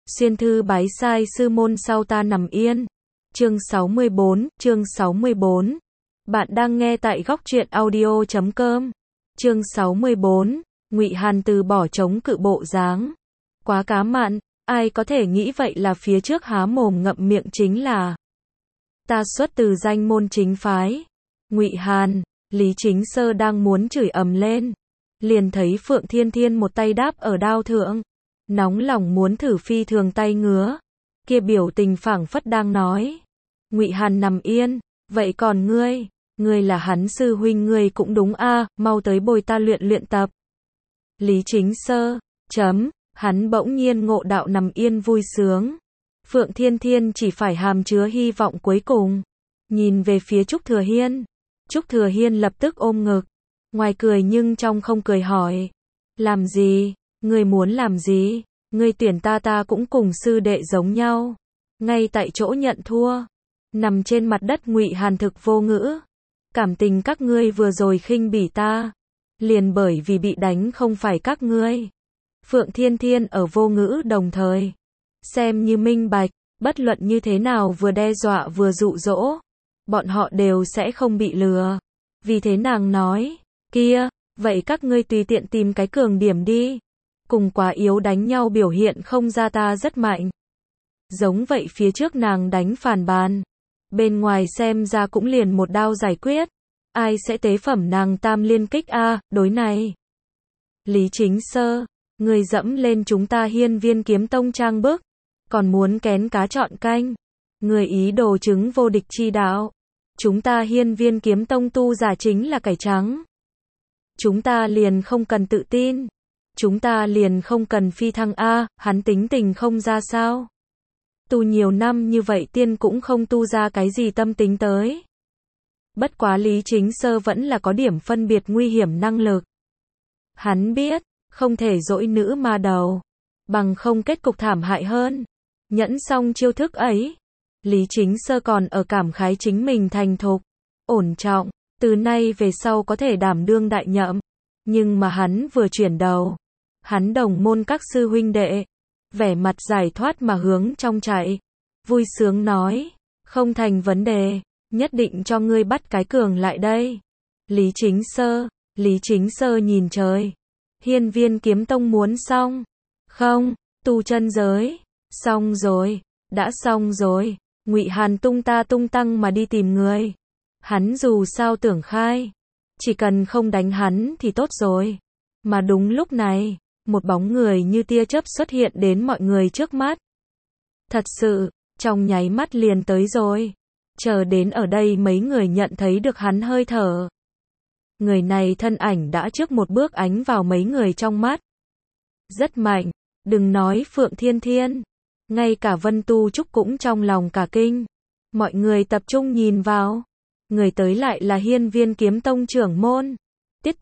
Xuyên thư bái sai sư môn sau ta nằm yên. Chương 64. Bạn đang nghe tại góc truyện audio.com. Chương 64. Ngụy Hàn từ bỏ chống cự bộ dáng. Quá cá mặn, ai có thể nghĩ vậy là phía trước há mồm ngậm miệng chính là ta xuất từ danh môn chính phái. Ngụy Hàn, Lý Chính Sơ đang muốn chửi ầm lên, liền thấy Phượng Thiên Thiên một tay đáp ở đao thượng, nóng lòng muốn thử phi thường tay ngứa, kia biểu tình phảng phất đang nói, Ngụy Hàn nằm yên, vậy còn ngươi là hắn sư huynh ngươi cũng đúng a, mau tới bồi ta luyện tập. Lý Chính Sơ, hắn bỗng nhiên ngộ đạo nằm yên vui sướng. Phượng Thiên Thiên chỉ phải hàm chứa hy vọng cuối cùng, nhìn về phía Trúc Thừa Hiên. Trúc Thừa Hiên lập tức ôm ngực, ngoài cười nhưng trong không cười hỏi, làm gì, ngươi muốn làm gì, ngươi tuyển ta cũng cùng sư đệ giống nhau. Ngay tại chỗ nhận thua, nằm trên mặt đất Ngụy Hàn thực vô ngữ, cảm tình các ngươi vừa rồi khinh bỉ ta, liền bởi vì bị đánh không phải các ngươi. Phượng Thiên Thiên ở vô ngữ đồng thời, xem như minh bạch, bất luận như thế nào vừa đe dọa vừa dụ dỗ, bọn họ đều sẽ không bị lừa. Vì thế nàng nói, kia, vậy các ngươi tùy tiện tìm cái cường điểm đi, cùng quá yếu đánh nhau biểu hiện không ra ta rất mạnh. Giống vậy phía trước nàng đánh phản bàn, bên ngoài xem ra cũng liền một đao giải quyết, ai sẽ tế phẩm nàng tam liên kích a, đối này. Lý Chính Sơ, người dẫm lên chúng ta Hiên Viên Kiếm Tông trang bức, còn muốn kén cá chọn canh, người ý đồ chứng vô địch chi đạo. Chúng ta Hiên Viên Kiếm Tông tu giả chính là cải trắng. Chúng ta liền không cần tự tin, chúng ta liền không cần phi thăng a, hắn tính tình không ra sao. Tu nhiều năm như vậy tiên cũng không tu ra cái gì tâm tính tới. Bất quá Lý Chính Sơ vẫn là có điểm phân biệt nguy hiểm năng lực. Hắn biết, không thể dỗi nữ ma đầu, bằng không kết cục thảm hại hơn. Nhẫn xong chiêu thức ấy, Lý Chính Sơ còn ở cảm khái chính mình thành thục, ổn trọng, từ nay về sau có thể đảm đương đại nhậm. Nhưng mà hắn vừa chuyển đầu, hắn đồng môn các sư huynh đệ, vẻ mặt giải thoát mà hướng trong chạy, vui sướng nói, không thành vấn đề, nhất định cho ngươi bắt cái cường lại đây. Lý Chính Sơ nhìn trời, Hiên Viên Kiếm Tông muốn xong, không, tu chân giới, xong rồi, đã xong rồi. Ngụy Hàn tung tăng mà đi tìm người, hắn dù sao tưởng khai, chỉ cần không đánh hắn thì tốt rồi. Mà đúng lúc này, một bóng người như tia chớp xuất hiện đến mọi người trước mắt. Thật sự, trong nháy mắt liền tới rồi. Chờ đến ở đây mấy người nhận thấy được hắn hơi thở. Người này thân ảnh đã trước một bước ánh vào mấy người trong mắt. Rất mạnh, đừng nói Phượng Thiên Thiên, ngay cả Vân Tu Trúc cũng trong lòng cả kinh. Mọi người tập trung nhìn vào, người tới lại là Hiên Viên Kiếm Tông trưởng môn, Tiết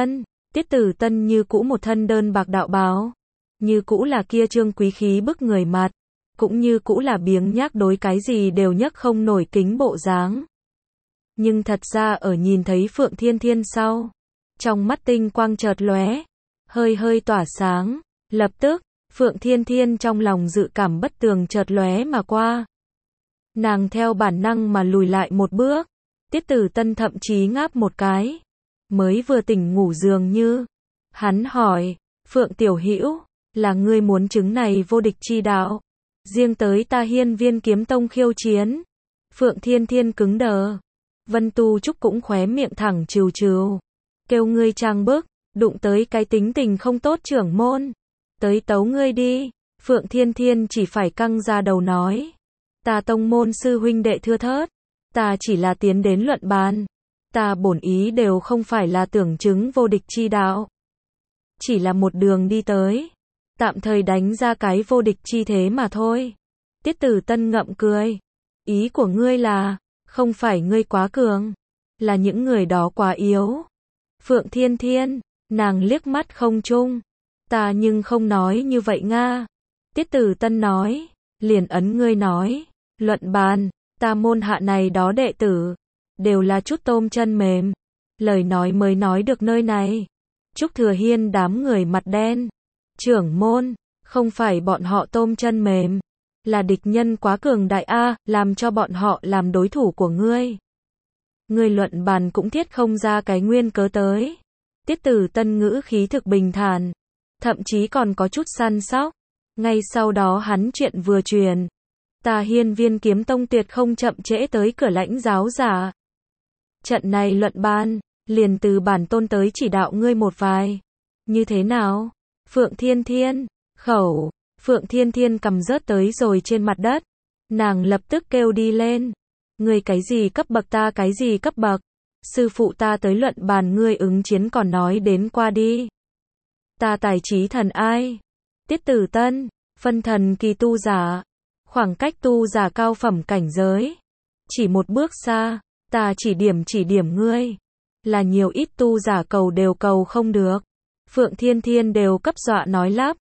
Tử Tân như cũ một thân đơn bạc đạo bào, như cũ là kia trương quý khí bức người mặt, cũng như cũ là biếng nhác đối cái gì đều nhấc không nổi kính bộ dáng. Nhưng thật ra ở nhìn thấy Phượng Thiên Thiên sau, trong mắt tinh quang chợt lóe, hơi tỏa sáng, lập tức, Phượng Thiên Thiên trong lòng dự cảm bất tường chợt lóe mà qua. Nàng theo bản năng mà lùi lại một bước, Tiết Tử Tân thậm chí ngáp một cái, mới vừa tỉnh ngủ dường như. Hắn hỏi, Phượng Tiểu Hữu, là ngươi muốn chứng này vô địch chi đạo, riêng tới ta Hiên Viên Kiếm Tông khiêu chiến. Phượng Thiên Thiên cứng đờ, Vân Tu Trúc cũng khóe miệng thẳng trừ, kêu ngươi trang bức, đụng tới cái tính tình không tốt trưởng môn, tới tấu ngươi đi. Phượng Thiên Thiên chỉ phải căng ra đầu nói, ta tông môn sư huynh đệ thưa thớt, ta chỉ là tiến đến luận bàn, ta bổn ý đều không phải là tưởng chứng vô địch chi đạo, chỉ là một đường đi tới, tạm thời đánh ra cái vô địch chi thế mà thôi. Tiết Tử Tân ngậm cười, ý của ngươi là, không phải ngươi quá cường, là những người đó quá yếu. Phượng Thiên Thiên, nàng liếc mắt không trung, ta nhưng không nói như vậy nga. Tiết Tử Tân nói, liền ấn ngươi nói, luận bàn, ta môn hạ này đó đệ tử, đều là chút tôm chân mềm, lời nói mới nói được nơi này. Trúc Thừa Hiên đám người mặt đen, trưởng môn, Không phải bọn họ tôm chân mềm, là địch nhân quá cường đại a, làm cho bọn họ làm đối thủ của ngươi. Ngươi luận bàn cũng thiết không ra cái nguyên cớ tới. Tiết Tử Tân ngữ khí thực bình thản, thậm chí còn có chút săn sóc. Ngay sau đó hắn chuyện vừa truyền, ta Hiên Viên Kiếm Tông tuyệt không chậm trễ tới cửa lãnh giáo giả. Trận này luận bàn, liền từ bản tôn tới chỉ đạo ngươi một vài. Như thế nào? Phượng Thiên Thiên, khẩu, Phượng Thiên Thiên cầm rớt tới rồi trên mặt đất. Nàng lập tức kêu đi lên. Ngươi cái gì cấp bậc ta cái gì cấp bậc? Sư phụ ta tới luận bàn ngươi ứng chiến còn nói đến qua đi. Ta tài trí thần ai? Tiết Tử Tân, phân thần kỳ tu giả. Khoảng cách tu giả cao phẩm cảnh giới. Chỉ một bước xa, ta chỉ điểm ngươi. Là nhiều ít tu giả cầu đều cầu không được. Phượng Thiên Thiên đều cấp dọa nói lắp.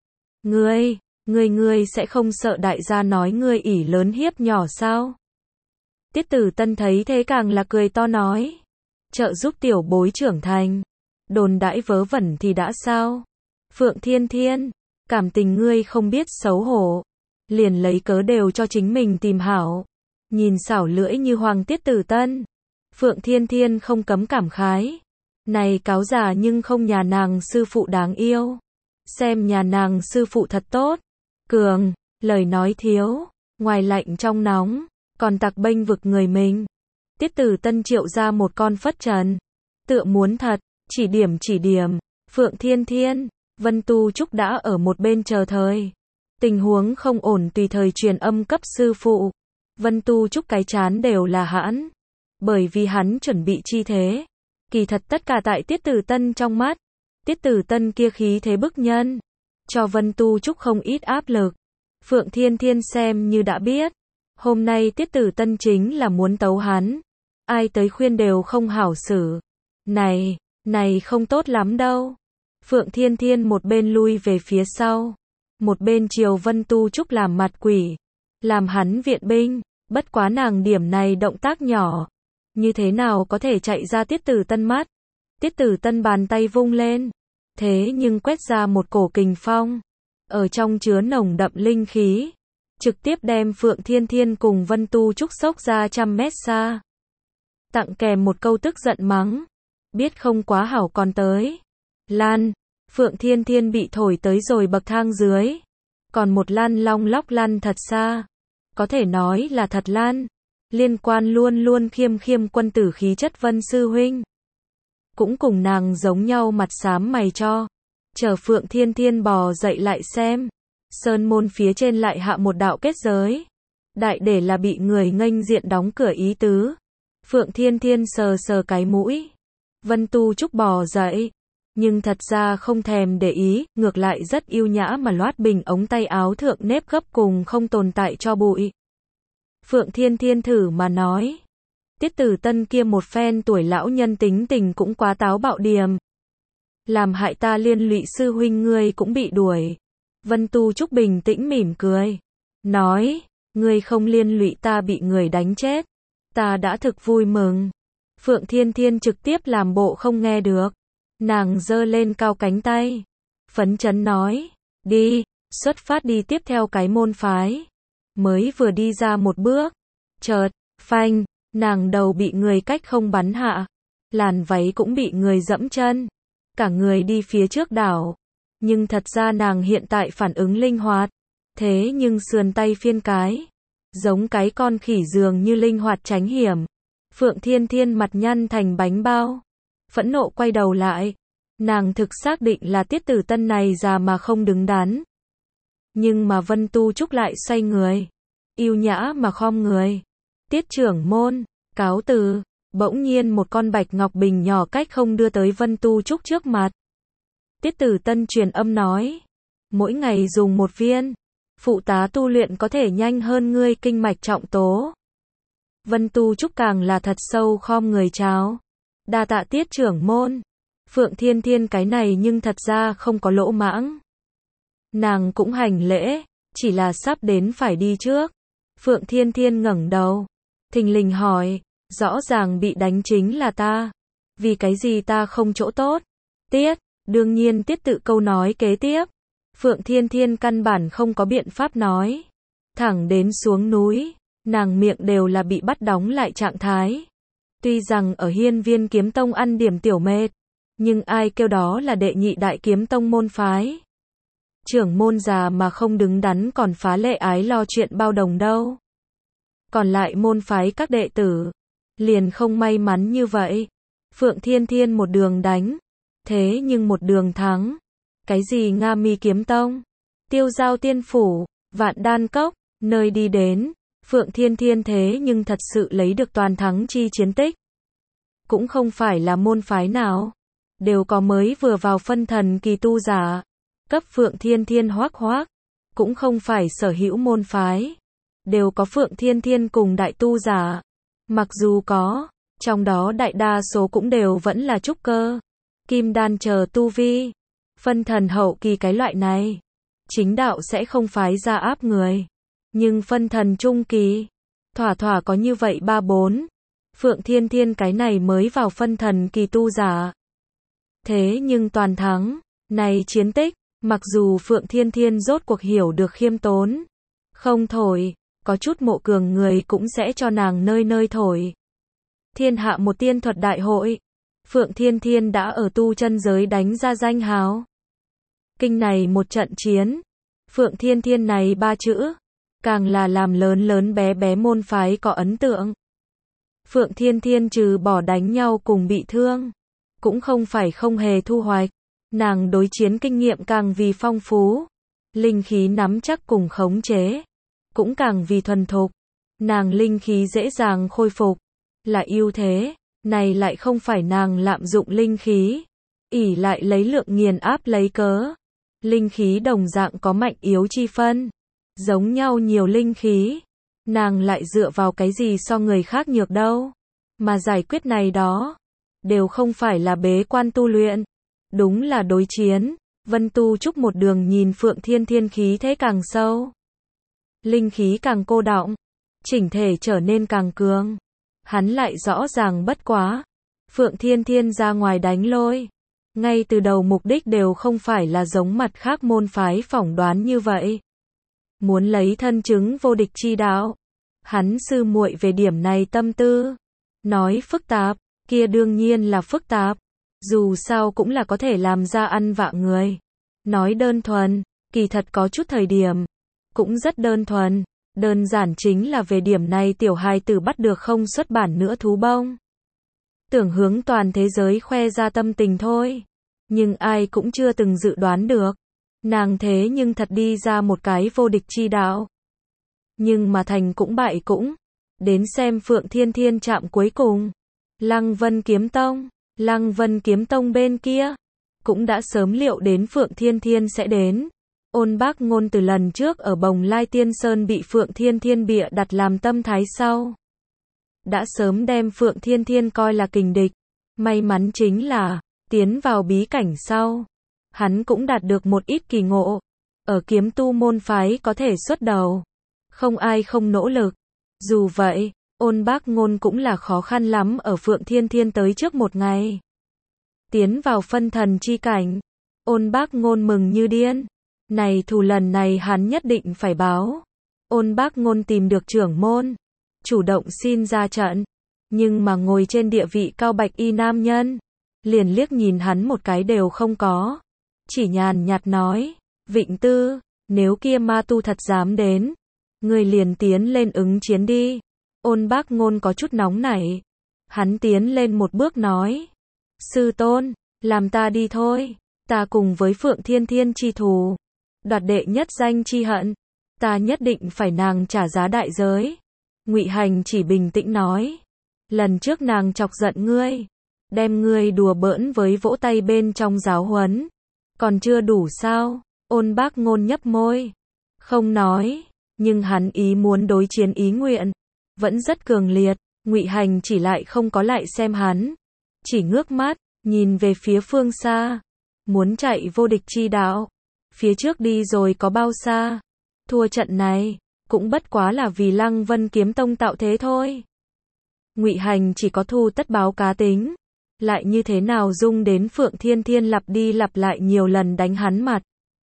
Ngươi sẽ không sợ đại gia nói ngươi ỷ lớn hiếp nhỏ sao? Tiết Tử Tân thấy thế càng là cười to nói. Trợ giúp tiểu bối trưởng thành. Đồn đãi vớ vẩn thì đã sao? Phượng Thiên Thiên, cảm tình ngươi không biết xấu hổ. Liền lấy cớ đều cho chính mình tìm hảo. Nhìn xảo lưỡi như hoàng Tiết Tử Tân. Phượng Thiên Thiên không cấm cảm khái. Này cáo già nhưng không nhà nàng sư phụ đáng yêu. Xem nhà nàng sư phụ thật tốt. Cường, lời nói thiếu, ngoài lạnh trong nóng, còn tặc bênh vực người mình. Tiết Tử Tân triệu ra một con phất trần. Tựa muốn thật, chỉ điểm. Phượng Thiên Thiên, Vân Tu Trúc đã ở một bên chờ thời. Tình huống không ổn tùy thời truyền âm cấp sư phụ. Vân Tu Trúc cái chán đều là hãn. Bởi vì hắn chuẩn bị chi thế. Kỳ thật tất cả tại Tiết Tử Tân trong mắt. Tiết Tử Tân kia khí thế bức nhân. Cho Vân Tu Trúc không ít áp lực. Phượng Thiên Thiên xem như đã biết. Hôm nay Tiết Tử Tân chính là muốn tấu hắn. Ai tới khuyên đều không hảo xử. Này không tốt lắm đâu. Phượng Thiên Thiên một bên lui về phía sau. Một bên chiều Vân Tu Trúc làm mặt quỷ. Làm hắn viện binh. Bất quá nàng điểm này động tác nhỏ. Như thế nào có thể chạy ra Tiết Tử Tân mắt. Tiết Tử Tân bàn tay vung lên. Thế nhưng quét ra một cổ kình phong. Ở trong chứa nồng đậm linh khí. Trực tiếp đem Phượng Thiên Thiên cùng Vân Tu Trúc sốc ra 100 mét xa. Tặng kèm một câu tức giận mắng. Biết không quá hảo còn tới. Lan. Phượng Thiên Thiên bị thổi tới rồi bậc thang dưới. Còn một lăn long lóc lăn thật xa. Có thể nói là thật lăn. Liên quan luôn khiêm quân tử khí chất Vân sư huynh. Cũng cùng nàng giống nhau mặt xám mày cho. Chờ Phượng Thiên Thiên bò dậy lại xem. Sơn môn phía trên lại hạ một đạo kết giới. Đại để là bị người nghênh diện đóng cửa ý tứ. Phượng Thiên Thiên sờ cái mũi. Vân Tu Trúc bò dậy. Nhưng thật ra không thèm để ý, ngược lại rất yêu nhã mà loát bình ống tay áo thượng nếp gấp cùng không tồn tại cho bụi. Phượng Thiên Thiên thử mà nói. Tiết Tử Tân kia một phen tuổi lão nhân tính tình cũng quá táo bạo điềm. Làm hại ta liên lụy sư huynh ngươi cũng bị đuổi. Vân Tu Trúc bình tĩnh mỉm cười. Nói, ngươi không liên lụy ta bị người đánh chết. Ta đã thực vui mừng. Phượng Thiên Thiên trực tiếp làm bộ không nghe được. Nàng giơ lên cao cánh tay. Phấn chấn nói, đi, xuất phát đi tiếp theo cái môn phái. Mới vừa đi ra một bước. Chợt, phanh, nàng đầu bị người cách không bắn hạ. Làn váy cũng bị người dẫm chân. Cả người đi phía trước đảo. Nhưng thật ra nàng hiện tại phản ứng linh hoạt. Thế nhưng sườn tay phiên cái. Giống cái con khỉ dường như linh hoạt tránh hiểm. Phượng Thiên Thiên mặt nhăn thành bánh bao. Phẫn nộ quay đầu lại. Nàng thực xác định là Tiết Tử Tân này già mà không đứng đắn. Nhưng mà Vân Tu Trúc lại xoay người. Yêu nhã mà khom người. Tiết trưởng môn, cáo từ. Bỗng nhiên một con bạch ngọc bình nhỏ cách không đưa tới Vân Tu Trúc trước mặt. Tiết Tử Tân truyền âm nói. Mỗi ngày dùng một viên. Phụ tá tu luyện có thể nhanh hơn ngươi kinh mạch trọng tố. Vân Tu Trúc càng là thật sâu khom người chào. Đa tạ Tiết trưởng môn. Phượng Thiên Thiên cái này nhưng thật ra không có lỗ mãng. Nàng cũng hành lễ, chỉ là sắp đến phải đi trước. Phượng Thiên Thiên ngẩng đầu, thình lình hỏi, rõ ràng bị đánh chính là ta. Vì cái gì ta không chỗ tốt? Tiết, đương nhiên Tiết tự câu nói kế tiếp. Phượng Thiên Thiên căn bản không có biện pháp nói. Thẳng đến xuống núi, nàng miệng đều là bị bắt đóng lại trạng thái. Tuy rằng ở Hiên Viên Kiếm Tông ăn điểm tiểu mệt, nhưng ai kêu đó là đệ nhị đại kiếm tông môn phái. Trưởng môn già mà không đứng đắn còn phá lệ ái lo chuyện bao đồng đâu. Còn lại môn phái các đệ tử, liền không may mắn như vậy. Phượng Thiên Thiên một đường đánh, thế nhưng một đường thắng. Cái gì Nga Mi Kiếm Tông, Tiêu Giao Tiên Phủ, Vạn Đan Cốc, nơi đi đến, Phượng Thiên Thiên thế nhưng thật sự lấy được toàn thắng chi chiến tích. Cũng không phải là môn phái nào, đều có mới vừa vào phân thần kỳ tu giả, cấp Phượng Thiên Thiên hoác hoác. Cũng không phải sở hữu môn phái, đều có Phượng Thiên Thiên cùng đại tu giả. Mặc dù có, trong đó đại đa số cũng đều vẫn là trúc cơ, kim đan chờ tu vi. Phân thần hậu kỳ cái loại này, chính đạo sẽ không phái ra áp người. Nhưng phân thần trung kỳ, thỏa thỏa có như vậy 3-4. Phượng Thiên Thiên cái này mới vào phân thần kỳ tu giả. Thế nhưng toàn thắng, này chiến tích, mặc dù Phượng Thiên Thiên rốt cuộc hiểu được khiêm tốn. Không thổi, có chút mộ cường người cũng sẽ cho nàng nơi nơi thổi. Thiên hạ một tiên thuật đại hội, Phượng Thiên Thiên đã ở tu chân giới đánh ra danh hào. Kinh này một trận chiến, Phượng Thiên Thiên này 3 chữ, càng là làm lớn lớn bé bé môn phái có ấn tượng. Phượng Thiên Thiên trừ bỏ đánh nhau cùng bị thương, cũng không phải không hề thu hoạch. Nàng đối chiến kinh nghiệm càng vì phong phú, linh khí nắm chắc cùng khống chế, cũng càng vì thuần thục. Nàng linh khí dễ dàng khôi phục, là ưu thế, này lại không phải nàng lạm dụng linh khí, ỷ lại lấy lượng nghiền áp lấy cớ. Linh khí đồng dạng có mạnh yếu chi phân, giống nhau nhiều linh khí, nàng lại dựa vào cái gì so người khác nhược đâu, mà giải quyết này đó, đều không phải là bế quan tu luyện, đúng là đối chiến. Vân Tu Trúc một đường nhìn Phượng Thiên Thiên khí thế càng sâu, linh khí càng cô đọng, chỉnh thể trở nên càng cường. Hắn lại rõ ràng bất quá, Phượng Thiên Thiên ra ngoài đánh lôi, ngay từ đầu mục đích đều không phải là giống mặt khác môn phái phỏng đoán như vậy. Muốn lấy thân chứng vô địch chi đạo. Hắn sư muội về điểm này tâm tư, nói phức tạp, kia đương nhiên là phức tạp, dù sao cũng là có thể làm ra ăn vạ người. Nói đơn thuần, kỳ thật có chút thời điểm, cũng rất đơn thuần, đơn giản chính là về điểm này tiểu hài tử bắt được không xuất bản nữa thú bông. Tưởng hướng toàn thế giới khoe ra tâm tình thôi. Nhưng ai cũng chưa từng dự đoán được. Nàng thế nhưng thật đi ra một cái vô địch chi đạo. Nhưng mà thành cũng bại cũng. Đến xem Phượng Thiên Thiên chạm cuối cùng. Lăng Vân Kiếm Tông. Lăng Vân Kiếm Tông bên kia, cũng đã sớm liệu đến Phượng Thiên Thiên sẽ đến. Ôn Bác Ngôn từ lần trước ở Bồng Lai Tiên Sơn bị Phượng Thiên Thiên bịa đặt làm tâm thái sau, đã sớm đem Phượng Thiên Thiên coi là kình địch. May mắn chính là, tiến vào bí cảnh sau, hắn cũng đạt được một ít kỳ ngộ. Ở kiếm tu môn phái có thể xuất đầu, không ai không nỗ lực. Dù vậy, Ôn Bác Ngôn cũng là khó khăn lắm ở Phượng Thiên Thiên tới trước một ngày. Tiến vào phân thần chi cảnh, Ôn Bác Ngôn mừng như điên. Này thù lần này hắn nhất định phải báo. Ôn Bác Ngôn tìm được trưởng môn, chủ động xin ra trận. Nhưng mà ngồi trên địa vị cao bạch y nam nhân, liền liếc nhìn hắn một cái đều không có. Chỉ nhàn nhạt nói, Vịnh Tư, nếu kia ma tu thật dám đến, người liền tiến lên ứng chiến đi. Ôn Bác Ngôn có chút nóng nảy. Hắn tiến lên một bước nói, sư tôn, làm ta đi thôi. Ta cùng với Phượng Thiên Thiên chi thù, đoạt đệ nhất danh chi hận, ta nhất định phải nàng trả giá đại giới. Ngụy Hành chỉ bình tĩnh nói, lần trước nàng chọc giận ngươi, đem ngươi đùa bỡn với vỗ tay bên trong giáo huấn, còn chưa đủ sao? Ôn Bác Ngôn nhấp môi, không nói, nhưng hắn ý muốn đối chiến ý nguyện vẫn rất cường liệt. Ngụy Hành chỉ lại không có lại xem hắn, chỉ ngước mắt nhìn về phía phương xa, muốn chạy vô địch chi đạo, phía trước đi rồi có bao xa? Thua trận này cũng bất quá là vì Lăng Vân Kiếm Tông tạo thế thôi. Ngụy Hành chỉ có thu tất báo cá tính, lại như thế nào dung đến Phượng Thiên Thiên lặp đi lặp lại nhiều lần đánh hắn mặt.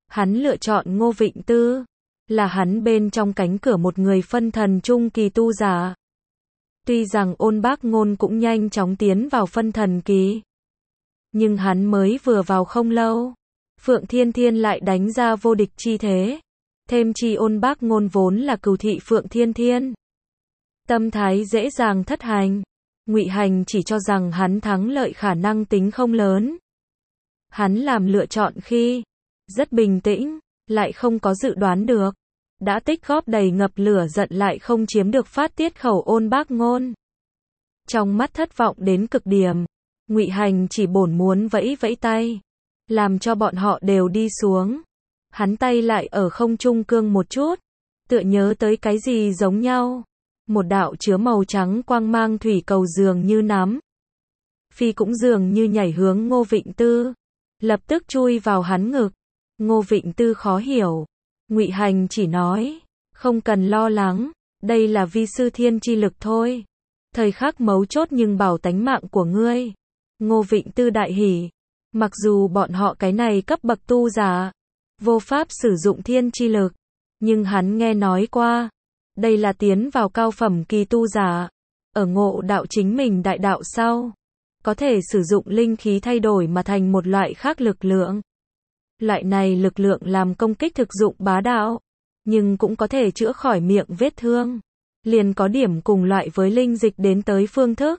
Hắn lựa chọn Ngô Vịnh Tư, là hắn bên trong cánh cửa một người phân thần trung kỳ tu giả. Tuy rằng Ôn Bác Ngôn cũng nhanh chóng tiến vào phân thần kỳ, nhưng hắn mới vừa vào không lâu, Phượng Thiên Thiên lại đánh ra vô địch chi thế. Thêm chi Ôn Bác Ngôn vốn là cừu thị Phượng Thiên Thiên, tâm thái dễ dàng thất hành. Ngụy Hành chỉ cho rằng hắn thắng lợi khả năng tính không lớn. Hắn làm lựa chọn khi rất bình tĩnh, lại không có dự đoán được, đã tích góp đầy ngập lửa giận lại không chiếm được phát tiết khẩu Ôn Bác Ngôn. Trong mắt thất vọng đến cực điểm, Ngụy Hành chỉ bổn muốn vẫy vẫy tay, làm cho bọn họ đều đi xuống. Hắn tay lại ở không trung cương một chút, tựa nhớ tới cái gì giống nhau. Một đạo chứa màu trắng quang mang thủy cầu dường như nắm phi cũng dường như nhảy hướng Ngô Vịnh Tư, lập tức chui vào hắn ngực. Ngô Vịnh Tư khó hiểu, Ngụy Hành chỉ nói, không cần lo lắng, đây là vi sư thiên chi lực thôi. Thời khắc mấu chốt nhưng bảo tánh mạng của ngươi. Ngô Vịnh Tư đại hỉ, mặc dù bọn họ cái này cấp bậc tu giả, vô pháp sử dụng thiên chi lực, nhưng hắn nghe nói qua, đây là tiến vào cao phẩm kỳ tu giả, ở ngộ đạo chính mình đại đạo sau, có thể sử dụng linh khí thay đổi mà thành một loại khác lực lượng. Loại này lực lượng làm công kích thực dụng bá đạo, nhưng cũng có thể chữa khỏi miệng vết thương, liền có điểm cùng loại với linh dịch đến tới phương thức.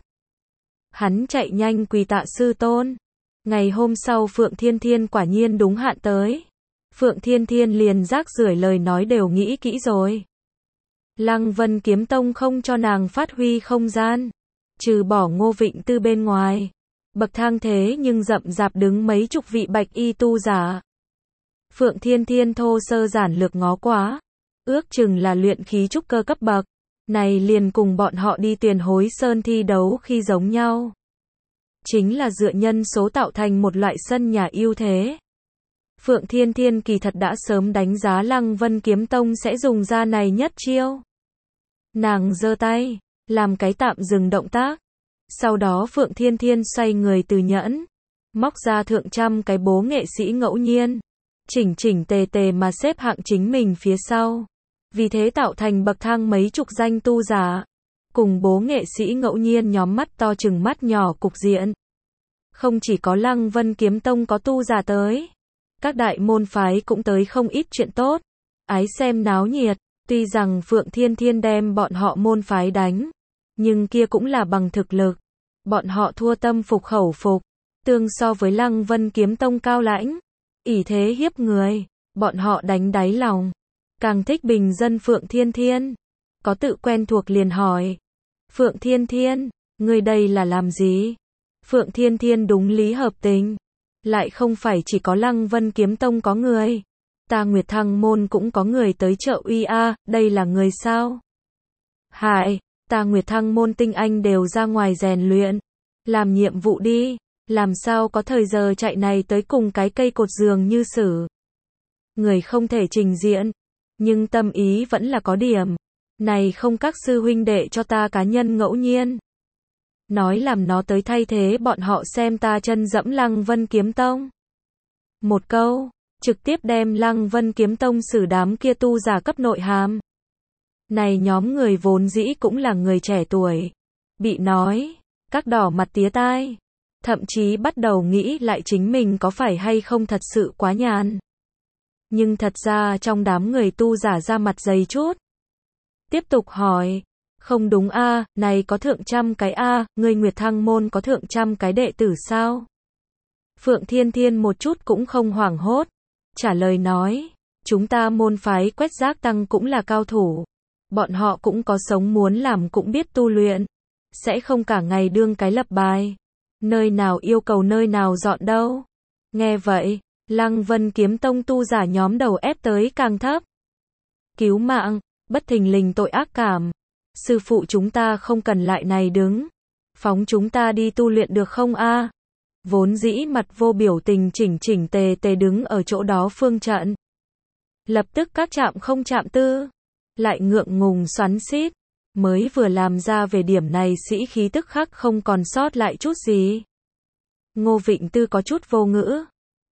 Hắn chạy nhanh quỳ tạ sư tôn. Ngày hôm sau Phượng Thiên Thiên quả nhiên đúng hạn tới. Phượng Thiên Thiên liền rác rưởi lời nói đều nghĩ kỹ rồi. Lăng Vân Kiếm Tông không cho nàng phát huy không gian, trừ bỏ Ngô Vịnh Tư bên ngoài. Bậc thang thế nhưng rậm rạp đứng mấy chục vị bạch y tu giả. Phượng Thiên Thiên thô sơ giản lược ngó quá, ước chừng là luyện khí trúc cơ cấp bậc. Này liền cùng bọn họ đi Tuyền Hối Sơn thi đấu khi giống nhau. Chính là dựa nhân số tạo thành một loại sân nhà ưu thế. Phượng Thiên Thiên kỳ thật đã sớm đánh giá Lăng Vân Kiếm Tông sẽ dùng ra này nhất chiêu. Nàng giơ tay, làm cái tạm dừng động tác. Sau đó Phượng Thiên Thiên xoay người từ nhẫn, móc ra thượng trăm cái bố nghệ sĩ ngẫu nhiên, chỉnh chỉnh tề tề mà xếp hạng chính mình phía sau. Vì thế tạo thành bậc thang mấy chục danh tu giả, cùng bố nghệ sĩ ngẫu nhiên nhóm mắt to chừng mắt nhỏ cục diện. Không chỉ có Lăng Vân Kiếm Tông có tu giả tới, các đại môn phái cũng tới không ít chuyện tốt, ái xem náo nhiệt. Tuy rằng Phượng Thiên Thiên đem bọn họ môn phái đánh, nhưng kia cũng là bằng thực lực. Bọn họ thua tâm phục khẩu phục, tương so với Lăng Vân Kiếm Tông cao lãnh, ỷ thế hiếp người, bọn họ đánh đáy lòng. Càng thích bình dân Phượng Thiên Thiên. Có tự quen thuộc liền hỏi, Phượng Thiên Thiên, ngươi đây là làm gì? Phượng Thiên Thiên đúng lý hợp tình, lại không phải chỉ có Lăng Vân Kiếm Tông có người, ta Nguyệt Thăng Môn cũng có người tới trợ uy a, đây là người sao? Hại, ta Nguyệt Thăng Môn tinh anh đều ra ngoài rèn luyện, làm nhiệm vụ đi, làm sao có thời giờ chạy này tới cùng cái cây cột dường như xử. Người không thể trình diện, nhưng tâm ý vẫn là có điểm. Này không các sư huynh đệ cho ta cá nhân ngẫu nhiên. Nói làm nó tới thay thế bọn họ xem ta chân dẫm Lăng Vân Kiếm Tông. Một câu, trực tiếp đem Lăng Vân Kiếm Tông xử đám kia tu giả cấp nội hàm. Này nhóm người vốn dĩ cũng là người trẻ tuổi. Bị nói, các đỏ mặt tía tai. Thậm chí bắt đầu nghĩ lại chính mình có phải hay không thật sự quá nhàn. Nhưng thật ra trong đám người tu giả ra mặt dày chút. Tiếp tục hỏi, không đúng a, này có thượng trăm cái a, ngươi Nguyệt Thăng Môn có thượng trăm cái đệ tử sao? Phượng Thiên Thiên một chút cũng không hoảng hốt, trả lời nói, chúng ta môn phái Quét Giác Tăng cũng là cao thủ, bọn họ cũng có sống muốn làm cũng biết tu luyện, sẽ không cả ngày đương cái lập bài, nơi nào yêu cầu nơi nào dọn đâu. Nghe vậy, Lăng Vân Kiếm Tông tu giả nhóm đầu ép tới càng thấp. Cứu mạng, bất thình lình tội ác cảm. Sư phụ chúng ta không cần lại này đứng. Phóng chúng ta đi tu luyện được không a? Vốn dĩ mặt vô biểu tình chỉnh chỉnh tề tề đứng ở chỗ đó phương trận. Lập tức các chạm không chạm tư. Lại ngượng ngùng xoắn xít. Mới vừa làm ra về điểm này sĩ khí tức khắc không còn sót lại chút gì. Ngô Vịnh Tư có chút vô ngữ.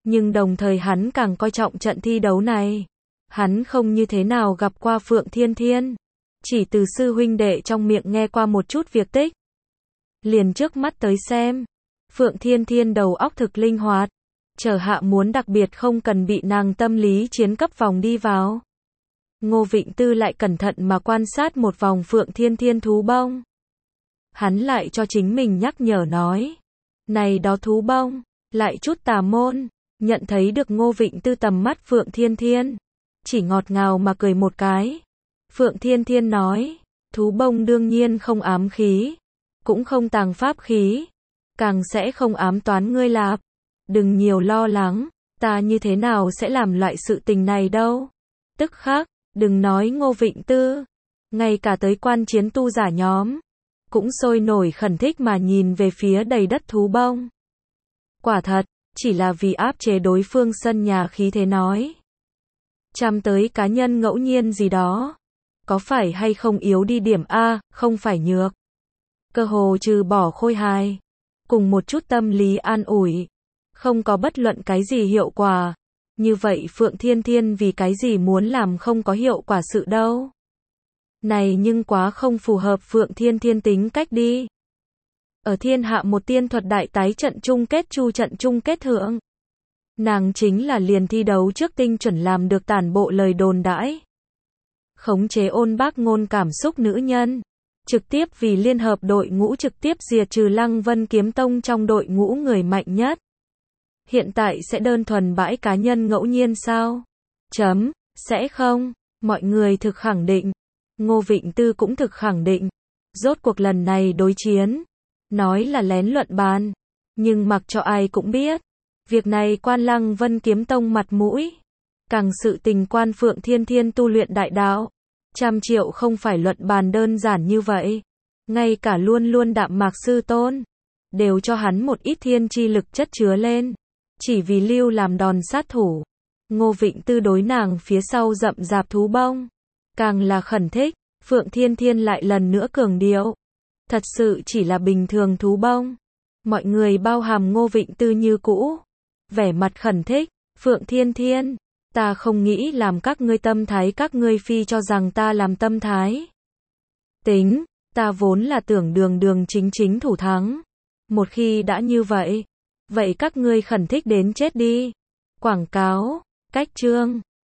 Nhưng đồng thời hắn càng coi trọng trận thi đấu này. Hắn không như thế nào gặp qua Phượng Thiên Thiên. Chỉ từ sư huynh đệ trong miệng nghe qua một chút việc tích. Liền trước mắt tới xem. Phượng Thiên Thiên đầu óc thực linh hoạt. Chờ hạ muốn đặc biệt không cần bị nàng tâm lý chiến cấp vòng đi vào. Ngô Vịnh Tư lại cẩn thận mà quan sát một vòng Phượng Thiên Thiên thú bông. Hắn lại cho chính mình nhắc nhở nói. Này đó thú bông, lại chút tà môn. Nhận thấy được Ngô Vịnh Tư tầm mắt Phượng Thiên Thiên. Chỉ ngọt ngào mà cười một cái. Phượng Thiên Thiên nói. Thú bông đương nhiên không ám khí. Cũng không tàng pháp khí. Càng sẽ không ám toán ngươi lạp. Đừng nhiều lo lắng. Ta như thế nào sẽ làm loại sự tình này đâu. Tức khắc. Đừng nói Ngô Vịnh Tư. Ngay cả tới quan chiến tu giả nhóm. Cũng sôi nổi khẩn thích mà nhìn về phía đầy đất thú bông. Quả thật. Chỉ là vì áp chế đối phương sân nhà khí thế nói. Chăm tới cá nhân ngẫu nhiên gì đó. Có phải hay không yếu đi điểm A, không phải nhược. Cơ hồ trừ bỏ khôi hài. Cùng một chút tâm lý an ủi. Không có bất luận cái gì hiệu quả. Như vậy Phượng Thiên Thiên vì cái gì muốn làm không có hiệu quả sự đâu. Này nhưng quá không phù hợp Phượng Thiên Thiên tính cách đi. Ở thiên hạ một tiên thuật đại tái trận chung kết chu trận chung kết thượng. Nàng chính là liền thi đấu trước tinh chuẩn làm được tản bộ lời đồn đãi. Khống chế ôn bác ngôn cảm xúc nữ nhân. Trực tiếp vì liên hợp đội ngũ trực tiếp diệt trừ Lăng Vân Kiếm Tông trong đội ngũ người mạnh nhất. Hiện tại sẽ đơn thuần bãi cá nhân ngẫu nhiên sao? Sẽ không. Mọi người thực khẳng định. Ngô Vịnh Tư cũng thực khẳng định. Rốt cuộc lần này đối chiến. Nói là lén luận bàn. Nhưng mặc cho ai cũng biết. Việc này quan Lăng Vân Kiếm Tông mặt mũi. Càng sự tình quan Phượng Thiên Thiên tu luyện đại đạo. 100 triệu không phải luận bàn đơn giản như vậy. Ngay cả luôn luôn đạm mạc sư tôn. Đều cho hắn một ít thiên chi lực chất chứa lên. Chỉ vì lưu làm đòn sát thủ. Ngô Vịnh Tư đối nàng phía sau rậm rạp thú bông. Càng là khẩn thích. Phượng Thiên Thiên lại lần nữa cường điệu. Thật sự chỉ là bình thường thú bông. Mọi người bao hàm Ngô Vịnh Tư như cũ. Vẻ mặt khẩn thích. Phượng Thiên Thiên. Ta không nghĩ làm các ngươi tâm thái, các ngươi phi cho rằng ta làm tâm thái. Tính. Ta vốn là tưởng đường chính thủ thắng. Một khi đã như vậy. Vậy các ngươi khẩn thích đến chết đi. Quảng cáo. Cách chương.